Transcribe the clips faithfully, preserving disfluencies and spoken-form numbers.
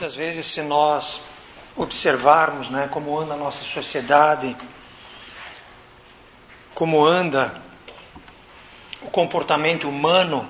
Muitas vezes, se nós observarmos, né, como anda a nossa sociedade, como anda o comportamento humano,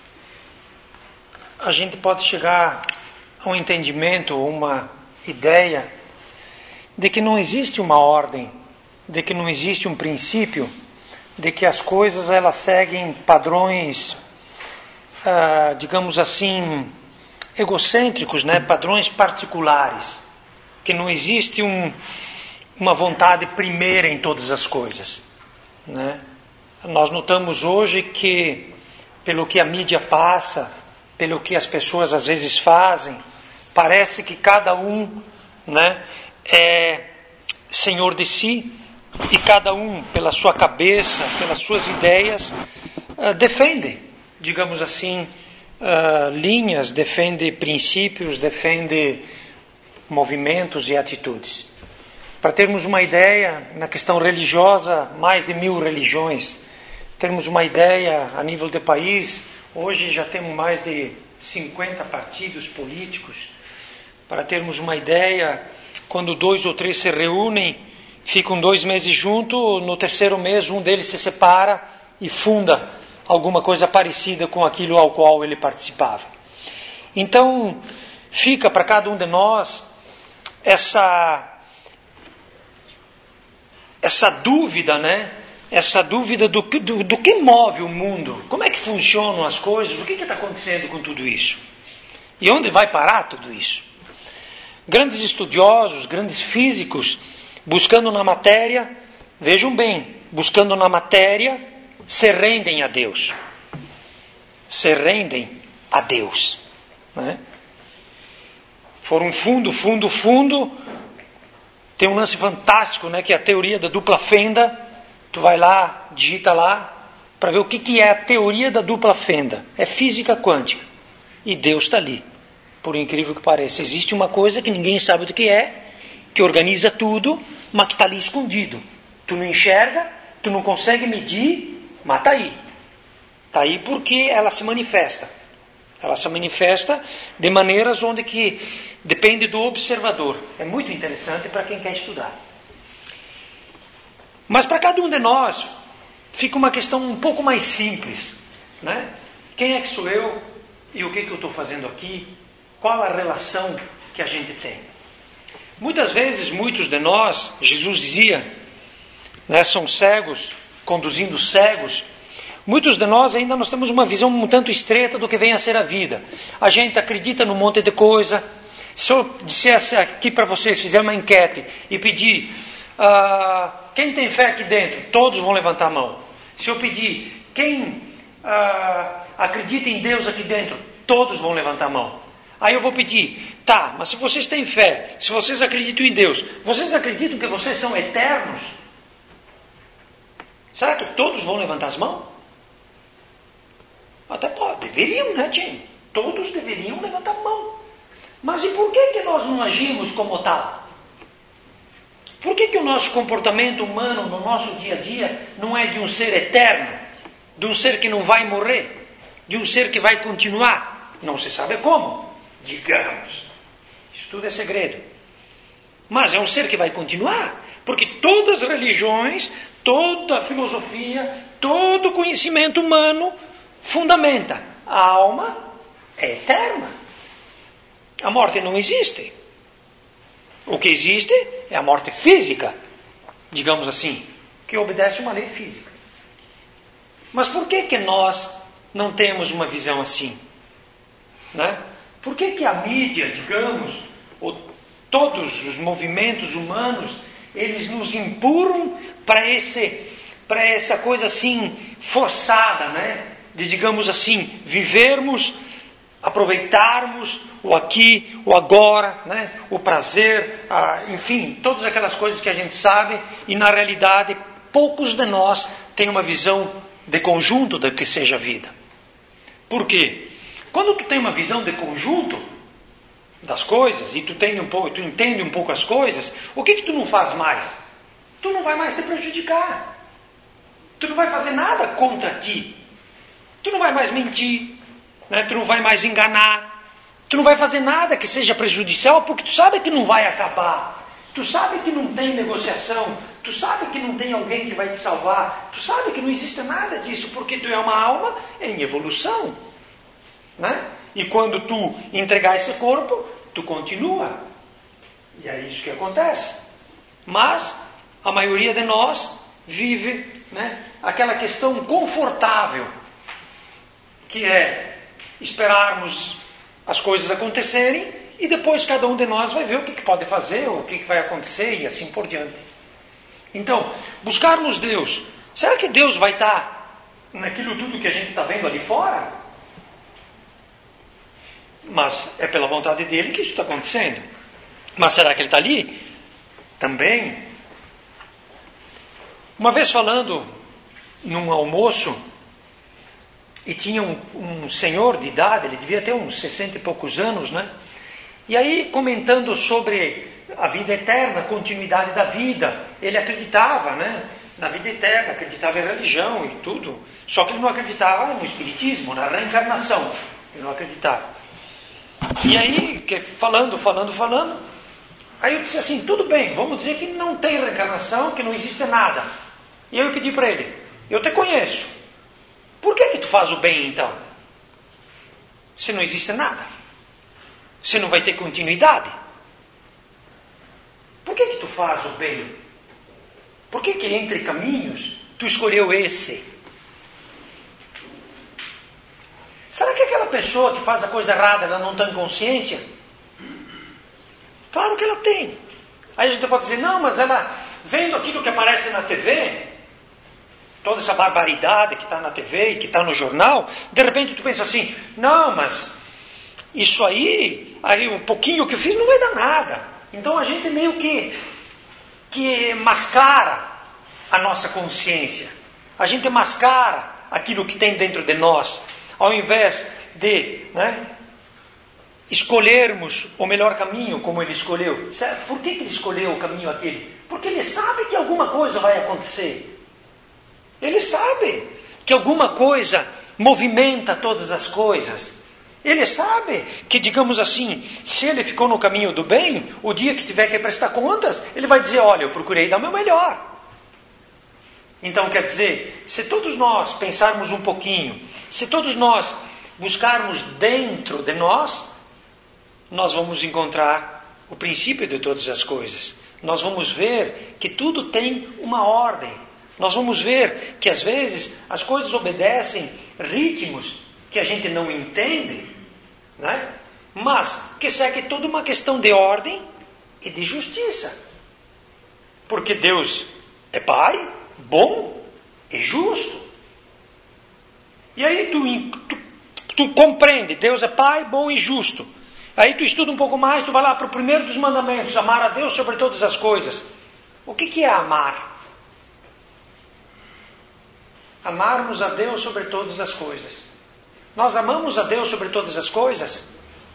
a gente pode chegar a um entendimento, uma ideia de que não existe uma ordem, de que não existe um princípio, de que as coisas elas seguem padrões, ah, digamos assim, egocêntricos, né? Padrões particulares, que não existe um, uma vontade primeira em todas as coisas, né? Nós notamos hoje que, pelo que a mídia passa, pelo que as pessoas às vezes fazem, parece que cada um, né, é senhor de si, e cada um, pela sua cabeça, pelas suas ideias, uh, defende, digamos assim, uh, linhas, defende princípios, defende movimentos e atitudes. Para termos uma ideia, na questão religiosa, mais de mil religiões. Termos uma ideia a nível de país, hoje já temos mais de cinquenta partidos políticos. Para termos uma ideia, quando dois ou três se reúnem, ficam dois meses juntos, no terceiro mês um deles se separa e funda alguma coisa parecida com aquilo ao qual ele participava. Então, fica para cada um de nós essa, essa dúvida, né? Essa dúvida do, do, do que move o mundo, como é que funcionam as coisas, o que está acontecendo com tudo isso? E onde vai parar tudo isso? Grandes estudiosos, grandes físicos, buscando na matéria, vejam bem, buscando na matéria, se rendem a Deus. Se rendem a Deus. Né? Foram fundo, fundo, fundo. Tem um lance fantástico, né, que é a teoria da dupla fenda. Tu vai lá, digita lá, para ver o que, que é a teoria da dupla fenda. É física quântica. E Deus está ali. Por incrível que pareça. Existe uma coisa que ninguém sabe do que é, que organiza tudo, mas que está ali escondido. Tu não enxerga, tu não consegue medir, mas está aí. Está aí porque ela se manifesta. Ela se manifesta de maneiras onde que depende do observador. É muito interessante para quem quer estudar. Mas para cada um de nós, fica uma questão um pouco mais simples. Né? Quem é que sou eu? E o que, que eu estou fazendo aqui? Qual a relação que a gente tem? Muitas vezes, muitos de nós, Jesus dizia, né, são cegos, conduzindo cegos. Muitos de nós ainda nós temos uma visão um tanto estreita do que vem a ser a vida. A gente acredita num monte de coisa. Se eu dissesse aqui para vocês, fizer uma enquete e pedir, uh, quem tem fé aqui dentro? Todos vão levantar a mão. Se eu pedir, quem uh, acredita em Deus aqui dentro? Todos vão levantar a mão. Aí eu vou pedir, tá, mas se vocês têm fé, se vocês acreditam em Deus, vocês acreditam que vocês são eternos? Será que todos vão levantar as mãos? Até pode, deveriam, né, Tim? Todos deveriam levantar a mão. Mas e por que, que nós não agimos como tal? Por que, que o nosso comportamento humano no nosso dia a dia não é de um ser eterno? De um ser que não vai morrer? De um ser que vai continuar? Não se sabe como. Digamos, isso tudo é segredo. Mas é um ser que vai continuar, porque todas as religiões, toda a filosofia, todo o conhecimento humano fundamenta. A alma é eterna. A morte não existe. O que existe é a morte física, digamos assim, que obedece a uma lei física. Mas por que que nós não temos uma visão assim? Né? Por que que a mídia, digamos, ou todos os movimentos humanos, eles nos empurram para esse, para essa coisa assim forçada, né? De, digamos assim, vivermos, aproveitarmos o aqui, o agora, né? O prazer, a, enfim, todas aquelas coisas que a gente sabe, e na realidade poucos de nós têm uma visão de conjunto do que seja a vida. Por quê? Quando tu tem uma visão de conjunto das coisas, e tu, tem um pouco, tu entende um pouco as coisas, o que que tu não faz mais? Tu não vai mais te prejudicar. Tu não vai fazer nada contra ti. Tu não vai mais mentir, né? Tu não vai mais enganar, Tu não vai fazer nada que seja prejudicial porque tu sabe que não vai acabar. Tu sabe que não tem negociação. Tu sabe que não tem alguém que vai te salvar. Tu sabe que não existe nada disso porque tu é uma alma em evolução. Né? E quando tu entregar esse corpo, tu continua. E é isso que acontece. Mas a maioria de nós vive, né, aquela questão confortável, que é esperarmos as coisas acontecerem e depois cada um de nós vai ver o que, que pode fazer, ou o que, que vai acontecer e assim por diante. Então, buscarmos Deus. Será que Deus vai estar naquilo tudo que a gente está vendo ali fora? Mas é pela vontade dele que isso está acontecendo. Mas será que ele está ali? Também. Uma vez falando num almoço, e tinha um, um senhor de idade, ele devia ter uns sessenta e poucos anos, né? E aí, comentando sobre a vida eterna, a continuidade da vida, ele acreditava, né, na vida eterna, acreditava em religião e tudo, só que ele não acreditava no espiritismo, na reencarnação, ele não acreditava. E aí, que falando, falando, falando, aí eu disse assim, tudo bem, vamos dizer que não tem reencarnação, que não existe nada. E aí eu pedi para ele, eu te conheço, por que que tu faz o bem então? Se não existe nada, se não vai ter continuidade, por que que tu faz o bem? Por que que entre caminhos tu escolheu esse? Será que aquela pessoa que faz a coisa errada, ela não tem consciência? Claro que ela tem. Aí a gente pode dizer, não, mas ela, vendo aquilo que aparece na T V, toda essa barbaridade que está na T V e que está no jornal, de repente tu pensa assim, não, mas isso aí, aí um pouquinho que eu fiz não vai dar nada. Então a gente meio que, que mascara a nossa consciência. A gente mascara aquilo que tem dentro de nós. Ao invés de, né, escolhermos o melhor caminho como ele escolheu. Certo? Por que que ele escolheu o caminho aquele? Porque ele sabe que alguma coisa vai acontecer. Ele sabe que alguma coisa movimenta todas as coisas. Ele sabe que, digamos assim, se ele ficou no caminho do bem, o dia que tiver que prestar contas, ele vai dizer, olha, eu procurei dar o meu melhor. Então, quer dizer, se todos nós pensarmos um pouquinho, se todos nós buscarmos dentro de nós, nós vamos encontrar o princípio de todas as coisas. Nós vamos ver que tudo tem uma ordem. Nós vamos ver que, às vezes, as coisas obedecem ritmos que a gente não entende, né? Mas que segue toda uma questão de ordem e de justiça. Porque Deus é Pai, bom e justo. E aí tu, tu, tu compreende, Deus é Pai, bom e justo. Aí tu estuda um pouco mais, tu vai lá para o primeiro dos mandamentos, amar a Deus sobre todas as coisas. O que, que é amar? Amarmos a Deus sobre todas as coisas. Nós amamos a Deus sobre todas as coisas?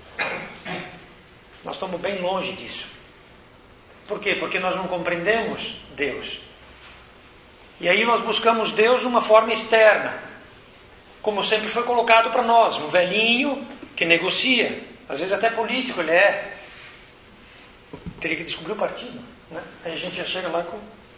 Nós estamos bem longe disso. Por quê? Porque nós não compreendemos Deus. E aí nós buscamos Deus de uma forma externa. Como sempre foi colocado para nós. Um velhinho que negocia. Às vezes até político ele é. Teria que descobrir o partido, né? Aí a gente já chega lá com...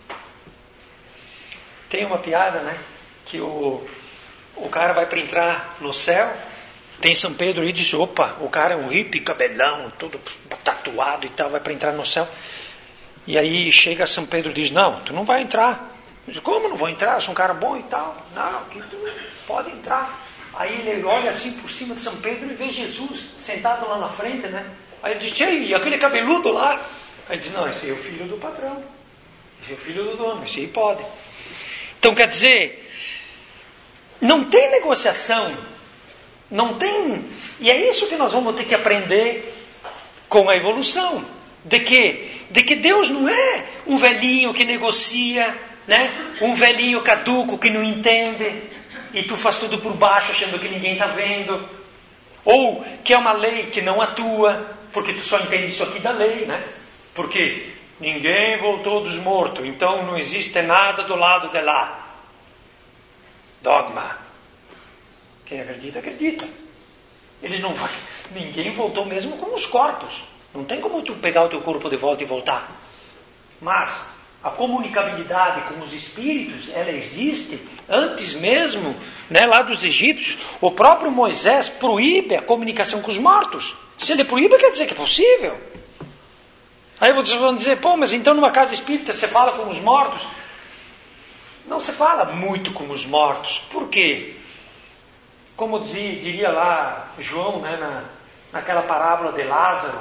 Tem uma piada, né? Que o... O cara vai para entrar no céu, tem São Pedro e diz, opa, o cara é um hippie, cabelão, todo tatuado e tal, vai para entrar no céu. E aí chega São Pedro e diz, não, tu não vai entrar. Diz, como não vou entrar? Eu sou um cara bom e tal. Não, que tu pode entrar. Aí ele olha assim por cima de São Pedro e vê Jesus sentado lá na frente, né? Aí ele diz, e aquele cabeludo lá? Aí ele diz, não, esse é o filho do patrão. Esse é o filho do dono, esse aí pode. Então quer dizer... Não tem negociação, não tem... E é isso que nós vamos ter que aprender com a evolução. De que? De que Deus não é um velhinho que negocia, né? Um velhinho caduco que não entende, e tu faz tudo por baixo achando que ninguém está vendo. Ou que é uma lei que não atua, porque tu só entende isso aqui da lei, né? Porque ninguém voltou dos mortos, então não existe nada do lado de lá. Dogma. Quem acredita, acredita. Eles não vão, ninguém voltou mesmo com os corpos. Não tem como tu pegar o teu corpo de volta e voltar. Mas a comunicabilidade com os espíritos, ela existe antes mesmo, né, lá dos egípcios. O próprio Moisés proíbe a comunicação com os mortos. Se ele proíbe, quer dizer que é possível. Aí vocês vão dizer, pô, mas então numa casa espírita você fala com os mortos? Não se fala muito com os mortos. Por quê? Como dizia, diria lá João, né, na, naquela parábola de Lázaro,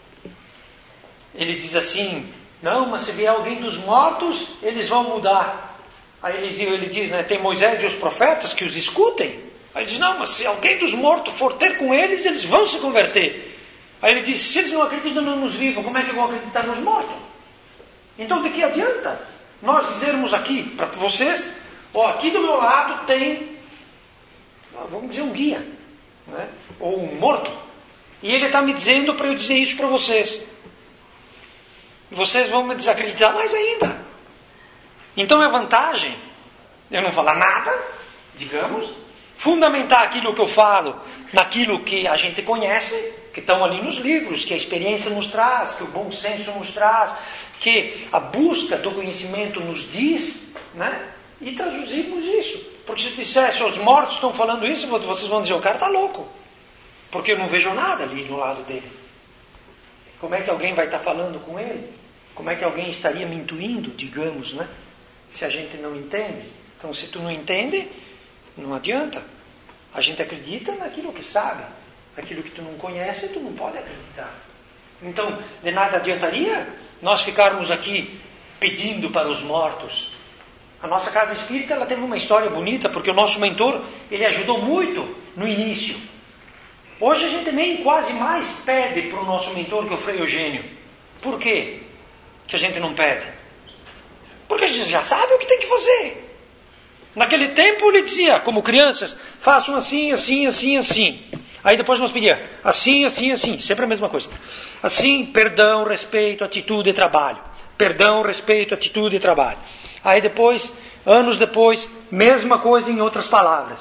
ele diz assim, não, mas se vier alguém dos mortos, eles vão mudar. Aí ele, ele diz, né, tem Moisés e os profetas que os escutem. Aí ele diz, não, mas se alguém dos mortos for ter com eles, eles vão se converter. Aí ele diz, se eles não acreditam nos vivos, como é que vão acreditar nos mortos? Então de que adianta nós dizermos aqui para vocês, ó, aqui do meu lado tem, vamos dizer, um guia, né, ou um morto, e ele está me dizendo para eu dizer isso para vocês. Vocês vão me desacreditar mais ainda. Então é vantagem eu não falar nada, digamos, fundamentar aquilo que eu falo naquilo que a gente conhece, que estão ali nos livros, que a experiência nos traz, que o bom senso nos traz, que a busca do conhecimento nos diz, né? E traduzirmos isso. Porque se dissesse, os mortos estão falando isso, vocês vão dizer, o cara está louco, porque eu não vejo nada ali no lado dele. Como é que alguém vai estar falando com ele? Como é que alguém estaria me intuindo, digamos, né? Se a gente não entende. Então, se tu não entende, não adianta. A gente acredita naquilo que sabe. Aquilo que tu não conhece, tu não pode acreditar. Então, de nada adiantaria nós ficarmos aqui pedindo para os mortos. A nossa casa espírita, ela teve uma história bonita, porque o nosso mentor, ele ajudou muito no início. Hoje a gente nem quase mais pede para o nosso mentor, que é o Frei Eugênio. Por quê que a gente não pede? Porque a gente já sabe o que tem que fazer. Naquele tempo ele dizia, como crianças, façam assim, assim, assim, assim. Aí depois nós pedíamos, assim, assim, assim, sempre a mesma coisa. Assim, perdão, respeito, atitude e trabalho. Perdão, respeito, atitude e trabalho. Aí depois, anos depois, mesma coisa em outras palavras.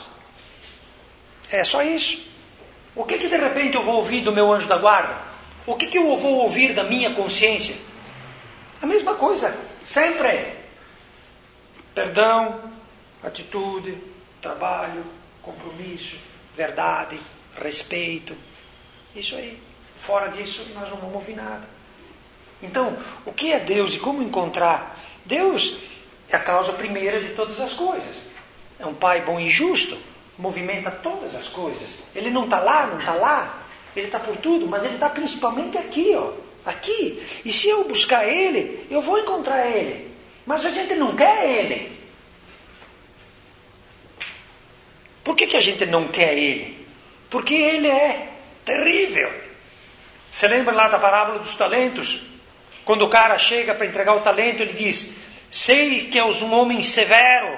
É só isso. O que que de repente eu vou ouvir do meu anjo da guarda? O que que eu vou ouvir da minha consciência? A mesma coisa, sempre é perdão, atitude, trabalho, compromisso, verdade, respeito. Isso aí. Fora disso, nós não vamos ouvir nada. Então, o que é Deus e como encontrar? Deus é a causa primeira de todas as coisas. É um Pai bom e justo, movimenta todas as coisas. Ele não está lá, não está lá. Ele está por tudo, mas ele está principalmente aqui, ó. Aqui. E se eu buscar Ele, eu vou encontrar Ele. Mas a gente não quer Ele. Por que que a gente não quer Ele? Porque Ele é terrível. Você lembra lá da parábola dos talentos? Quando o cara chega para entregar o talento, ele diz, sei que és um homem severo,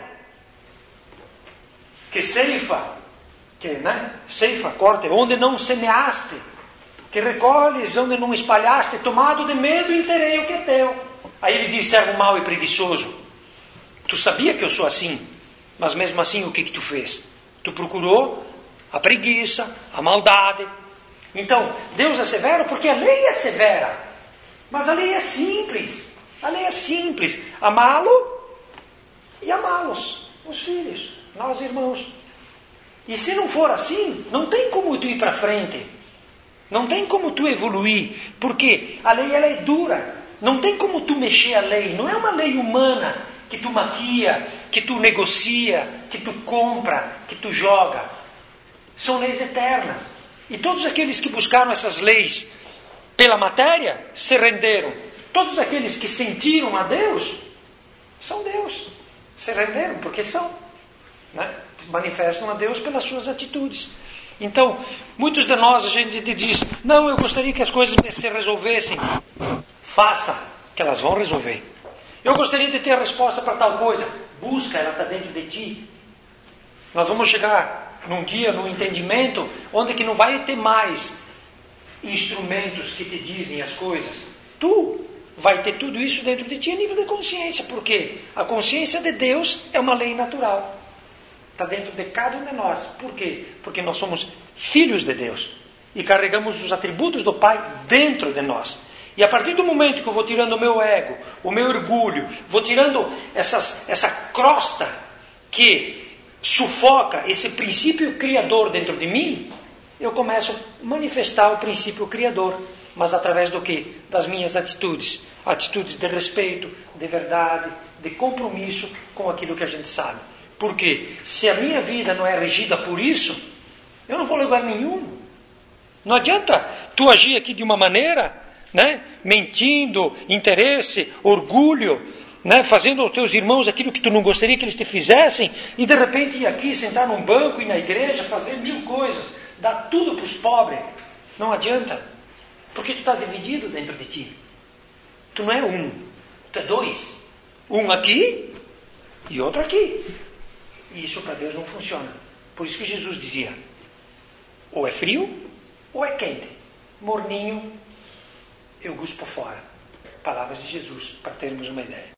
que ceifa, que, né? Ceifa, corta, onde não semeaste, que recolhes onde não espalhaste, tomado de medo, enterrei o que é teu. Aí ele diz, servo mau e preguiçoso, tu sabia que eu sou assim, mas mesmo assim o que que tu fez? Tu procurou a preguiça, a maldade. Então, Deus é severo porque a lei é severa, mas a lei é simples, a lei é simples, amá-lo e amá-los, os filhos, nós irmãos. E se não for assim, não tem como tu ir para frente. Não tem como tu evoluir, porque a lei ela é dura. Não tem como tu mexer a lei. Não é uma lei humana que tu maquia, que tu negocia, que tu compra, que tu joga. São leis eternas. E todos aqueles que buscaram essas leis pela matéria se renderam. Todos aqueles que sentiram a Deus são Deus. Se renderam porque são, né? Manifestam a Deus pelas suas atitudes. Então, muitos de nós, a gente diz, não, eu gostaria que as coisas se resolvessem. Faça, que elas vão resolver. Eu gostaria de ter a resposta para tal coisa. Busca, ela está dentro de ti. Nós vamos chegar num dia, num entendimento, onde que não vai ter mais instrumentos que te dizem as coisas. Tu vai ter tudo isso dentro de ti a nível de consciência. Por quê? A consciência de Deus é uma lei natural. Está dentro de cada um de nós. Por quê? Porque nós somos filhos de Deus. e carregamos os atributos do Pai dentro de nós. E a partir do momento que eu vou tirando o meu ego, o meu orgulho, vou tirando essas, essa crosta que sufoca esse princípio criador dentro de mim, eu começo a manifestar o princípio criador. Mas através do quê? Das minhas atitudes. Atitudes de respeito, de verdade, de compromisso com aquilo que a gente sabe. Porque se a minha vida não é regida por isso, eu não vou a lugar nenhum. Não adianta tu agir aqui de uma maneira, né, mentindo, interesse, orgulho, né, fazendo aos teus irmãos aquilo que tu não gostaria que eles te fizessem, e de repente ir aqui, sentar num banco e na igreja, fazer mil coisas, dar tudo para os pobres. Não adianta, porque tu está dividido dentro de ti. Tu não é um, tu é dois. Um aqui e outro aqui. E isso para Deus não funciona. Por isso que Jesus dizia, ou é frio, ou é quente. Morninho, eu guspo fora. Palavras de Jesus, para termos uma ideia.